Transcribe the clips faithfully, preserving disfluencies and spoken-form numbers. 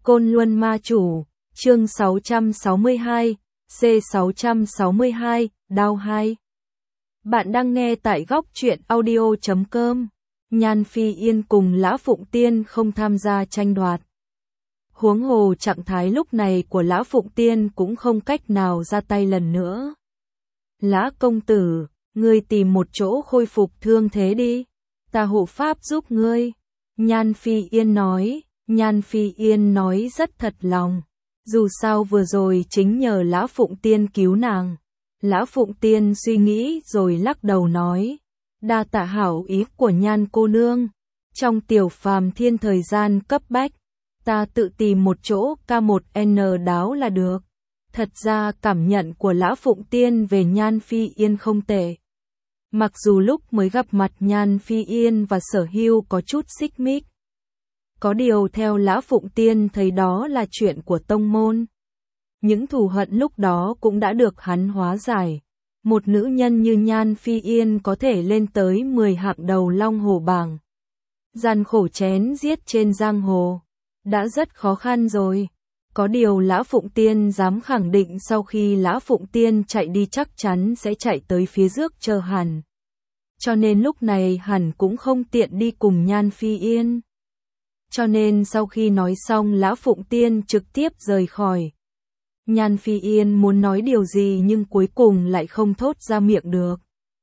Côn Luân Ma Chủ, chương sáu trăm sáu mươi hai, C sáu trăm sáu mươi hai, Đao hai. Bạn đang nghe tại góc truyện audio chấm com. Nhan Phi Yên cùng Lã Phụng Tiên không tham gia tranh đoạt. Huống hồ trạng thái lúc này của Lã Phụng Tiên cũng không cách nào ra tay lần nữa. Lã công tử, ngươi tìm một chỗ khôi phục thương thế đi, ta hộ pháp giúp ngươi. Nhan Phi Yên nói, Nhan Phi Yên nói rất thật lòng. Dù sao vừa rồi chính nhờ Lã Phụng Tiên cứu nàng. Lã Phụng Tiên suy nghĩ rồi lắc đầu nói, đa tạ hảo ý của Nhan cô nương. Trong tiểu phàm thiên thời gian cấp bách, ta tự tìm một chỗ K một N đáo là được. Thật ra cảm nhận của Lã Phụng Tiên về Nhan Phi Yên không tệ. Mặc dù lúc mới gặp mặt Nhan Phi Yên và Sở Hưu có chút xích mích. Có điều theo Lã Phụng Tiên thấy đó là chuyện của tông môn. Những thù hận lúc đó cũng đã được hắn hóa giải. Một nữ nhân như Nhan Phi Yên có thể lên tới mười hạng đầu Long Hồ bảng. Gian khổ chén giết trên giang hồ. Đã rất khó khăn rồi. Có điều Lã Phụng Tiên dám khẳng định sau khi Lã Phụng Tiên chạy đi chắc chắn sẽ chạy tới phía trước chờ hẳn. Cho nên lúc này hẳn cũng không tiện đi cùng Nhan Phi Yên. Cho nên sau khi nói xong Lã Phụng Tiên trực tiếp rời khỏi. Nhan Phi Yên muốn nói điều gì nhưng cuối cùng lại không thốt ra miệng được.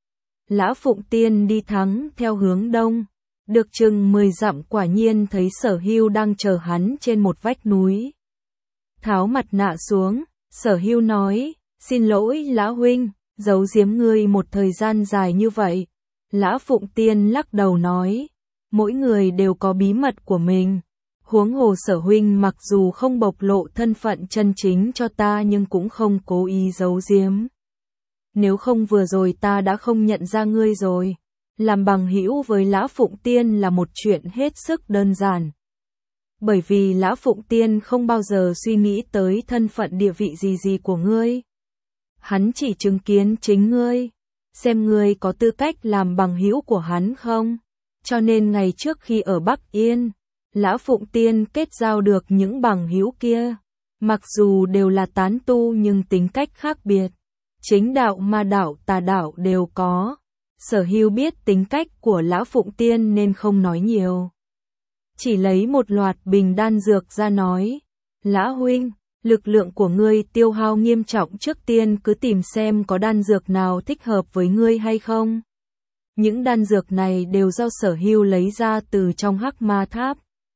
Lã Phụng Tiên đi thắng theo hướng đông. Được chừng mười dặm quả nhiên thấy Sở Hưu đang chờ hắn trên một vách núi. Tháo mặt nạ xuống, Sở Hưu nói, xin lỗi Lã huynh, giấu giếm ngươi một thời gian dài như vậy. Lã Phụng Tiên lắc đầu nói, mỗi người đều có bí mật của mình. Huống hồ Sở huynh mặc dù không bộc lộ thân phận chân chính cho ta nhưng cũng không cố ý giấu giếm. Nếu không vừa rồi ta đã không nhận ra ngươi rồi. Làm bằng hữu với Lã Phụng Tiên là một chuyện hết sức đơn giản. Bởi vì Lã Phụng Tiên không bao giờ suy nghĩ tới thân phận địa vị gì gì của ngươi. Hắn chỉ chứng kiến chính ngươi, xem ngươi có tư cách làm bằng hữu của hắn không. Cho nên ngày trước khi ở Bắc Yên, Lã Phụng Tiên kết giao được những bằng hữu kia. Mặc dù đều là tán tu nhưng tính cách khác biệt. Chính đạo ma đạo tà đạo đều có. Sở Hưu biết tính cách của Lã Phụng Tiên nên không nói nhiều. Chỉ lấy một loạt bình đan dược ra nói. Lã huynh, lực lượng của ngươi tiêu hao nghiêm trọng, trước tiên cứ tìm xem có đan dược nào thích hợp với ngươi hay không. Những đan dược này đều do Sở Hưu lấy ra từ trong Hắc Ma Tháp.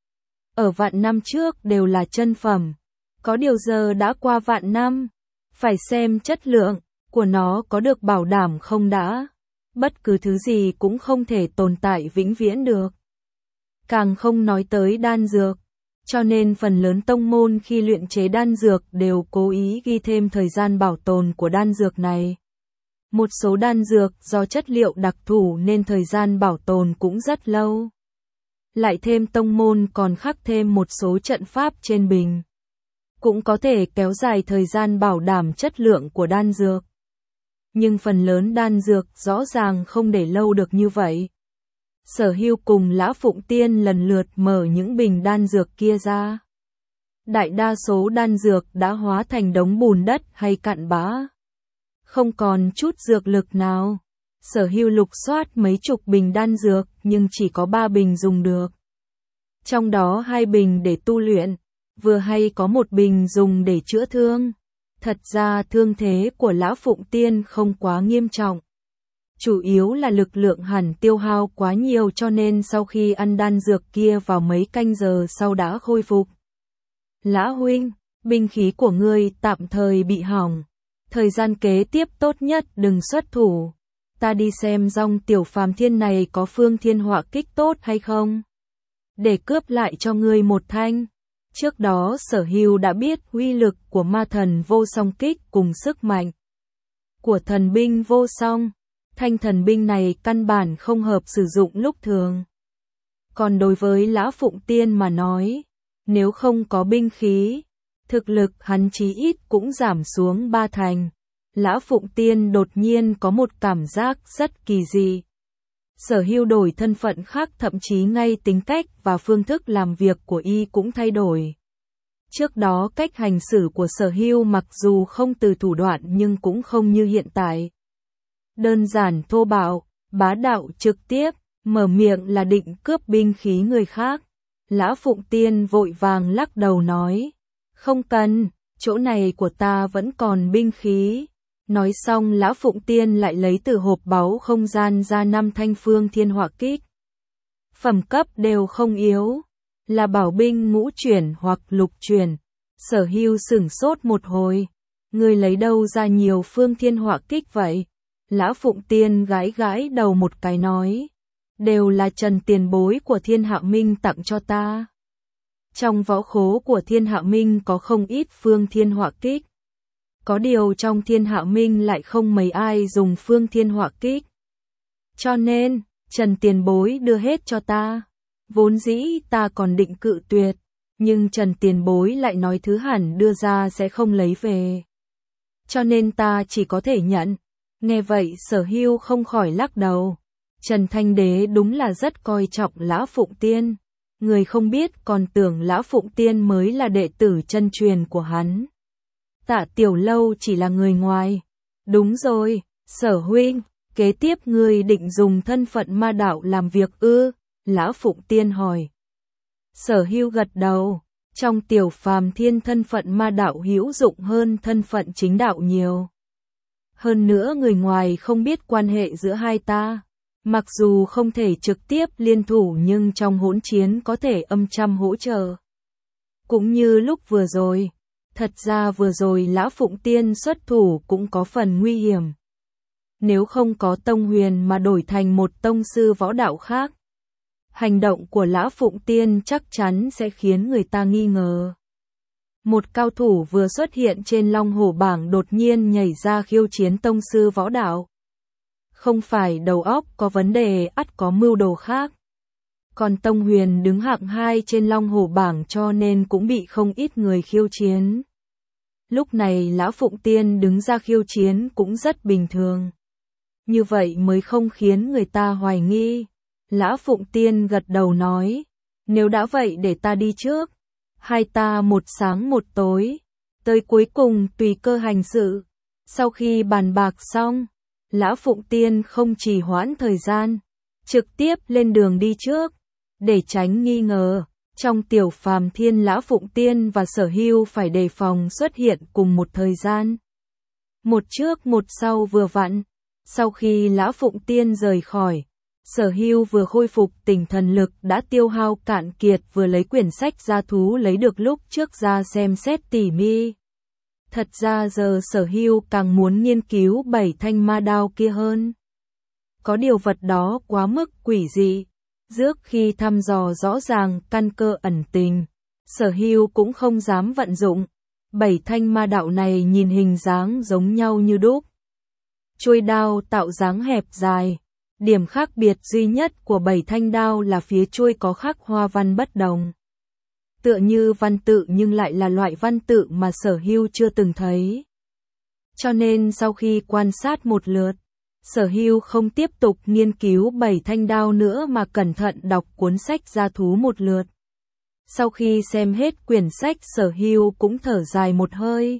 Ở vạn năm trước đều là chân phẩm. Có điều giờ đã qua vạn năm. Phải xem chất lượng của nó có được bảo đảm không đã. Bất cứ thứ gì cũng không thể tồn tại vĩnh viễn được. Càng không nói tới đan dược. Cho nên phần lớn tông môn khi luyện chế đan dược đều cố ý ghi thêm thời gian bảo tồn của đan dược này. Một số đan dược do chất liệu đặc thù nên thời gian bảo tồn cũng rất lâu. Lại thêm tông môn còn khắc thêm một số trận pháp trên bình. Cũng có thể kéo dài thời gian bảo đảm chất lượng của đan dược. Nhưng phần lớn đan dược rõ ràng không để lâu được như vậy. Sở Hưu cùng Lã Phụng Tiên lần lượt mở những bình đan dược kia ra. Đại đa số đan dược đã hóa thành đống bùn đất hay cặn bã. Không còn chút dược lực nào. Sở Hưu lục soát mấy chục bình đan dược nhưng chỉ có ba bình dùng được. Trong đó hai bình để tu luyện, vừa hay có một bình dùng để chữa thương. Thật ra thương thế của Lã Phụng Tiên không quá nghiêm trọng. Chủ yếu là lực lượng hẳn tiêu hao quá nhiều cho nên sau khi ăn đan dược kia vào mấy canh giờ sau đã khôi phục. Lã huynh, binh khí của ngươi tạm thời bị hỏng. Thời gian kế tiếp tốt nhất đừng xuất thủ. Ta đi xem dòng tiểu phàm thiên này có phương thiên họa kích tốt hay không. Để cướp lại cho ngươi một thanh. Trước đó Sở Hưu đã biết uy lực của ma thần vô song kích cùng sức mạnh của thần binh vô song. Thanh thần binh này căn bản không hợp sử dụng lúc thường. Còn đối với Lã Phụng Tiên mà nói, nếu không có binh khí, thực lực hắn chí ít cũng giảm xuống ba thành. Lã Phụng Tiên đột nhiên có một cảm giác rất kỳ dị. Sở Hưu đổi thân phận khác, thậm chí ngay tính cách và phương thức làm việc của y cũng thay đổi. Trước đó cách hành xử của Sở Hưu mặc dù không từ thủ đoạn nhưng cũng không như hiện tại. Đơn giản thô bạo, bá đạo trực tiếp, mở miệng là định cướp binh khí người khác. Lã Phụng Tiên vội vàng lắc đầu nói, không cần, chỗ này của ta vẫn còn binh khí. Nói xong Lã Phụng Tiên lại lấy từ hộp báu không gian ra năm thanh phương thiên hỏa kích. Phẩm cấp đều không yếu, là bảo binh ngũ chuyển hoặc lục chuyển. Sở Hưu sửng sốt một hồi, người lấy đâu ra nhiều phương thiên hỏa kích vậy? Lã Phụng Tiên gãi gãi đầu một cái nói, đều là Trần tiền bối của Thiên Hạ Minh tặng cho ta. Trong võ khố của Thiên Hạ Minh có không ít phương thiên hỏa kích. Có điều trong Thiên Hạ Minh lại không mấy ai dùng phương thiên hỏa kích. Cho nên, Trần tiền bối đưa hết cho ta. Vốn dĩ ta còn định cự tuyệt, nhưng Trần tiền bối lại nói thứ hẳn đưa ra sẽ không lấy về. Cho nên ta chỉ có thể nhận. Nghe vậy Sở Hưu không khỏi lắc đầu. Trần Thanh Đế đúng là rất coi trọng Lã Phụng Tiên. Người không biết còn tưởng Lã Phụng Tiên mới là đệ tử chân truyền của hắn. Tạ Tiểu Lâu chỉ là người ngoài. Đúng rồi, Sở huynh, kế tiếp ngươi định dùng thân phận ma đạo làm việc ư? Lã Phụng Tiên hỏi. Sở Hưu gật đầu, trong Tiểu Phàm Thiên thân phận ma đạo hữu dụng hơn thân phận chính đạo nhiều. Hơn nữa người ngoài không biết quan hệ giữa hai ta. Mặc dù không thể trực tiếp liên thủ nhưng trong hỗn chiến có thể âm thầm hỗ trợ. Cũng như lúc vừa rồi, thật ra vừa rồi Lã Phụng Tiên xuất thủ cũng có phần nguy hiểm. Nếu không có Tông Huyền mà đổi thành một tông sư võ đạo khác, hành động của Lã Phụng Tiên chắc chắn sẽ khiến người ta nghi ngờ. Một cao thủ vừa xuất hiện trên Long Hổ bảng đột nhiên nhảy ra khiêu chiến tông sư võ đạo. Không phải đầu óc có vấn đề, ắt có mưu đồ khác. Còn Tông Huyền đứng hạng hai trên Long Hổ bảng cho nên cũng bị không ít người khiêu chiến. Lúc này Lã Phụng Tiên đứng ra khiêu chiến cũng rất bình thường. Như vậy mới không khiến người ta hoài nghi. Lã Phụng Tiên gật đầu nói, nếu đã vậy để ta đi trước. Hai ta một sáng một tối, tới cuối cùng tùy cơ hành sự. Sau khi bàn bạc xong, Lã Phụng Tiên không trì hoãn thời gian, trực tiếp lên đường đi trước. Để tránh nghi ngờ, trong Tiểu Phàm Thiên Lã Phụng Tiên và Sở Hưu phải đề phòng xuất hiện cùng một thời gian. Một trước một sau vừa vặn. Sau khi Lã Phụng Tiên rời khỏi, Sở Hưu vừa khôi phục tinh thần lực đã tiêu hao cạn kiệt, vừa lấy quyển sách gia thú lấy được lúc trước ra xem xét tỉ mỉ. Thật ra giờ Sở Hưu càng muốn nghiên cứu bảy thanh ma đao kia hơn. Có điều vật đó quá mức quỷ dị. Trước khi thăm dò rõ ràng căn cơ ẩn tình, Sở Hưu cũng không dám vận dụng. Bảy thanh ma đạo này nhìn hình dáng giống nhau như đúc. Chuôi đao tạo dáng hẹp dài. Điểm khác biệt duy nhất của bảy thanh đao là phía chuôi có khắc hoa văn bất đồng. Tựa như văn tự nhưng lại là loại văn tự mà Sở Hưu chưa từng thấy. Cho nên sau khi quan sát một lượt, Sở Hưu không tiếp tục nghiên cứu bảy thanh đao nữa mà cẩn thận đọc cuốn sách gia thú một lượt. Sau khi xem hết quyển sách Sở Hưu cũng thở dài một hơi.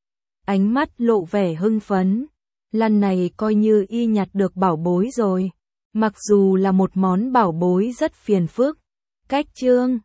Ánh mắt lộ vẻ hưng phấn. Lần này coi như y nhặt được bảo bối rồi. Mặc dù là một món bảo bối rất phiền phức. Cách chương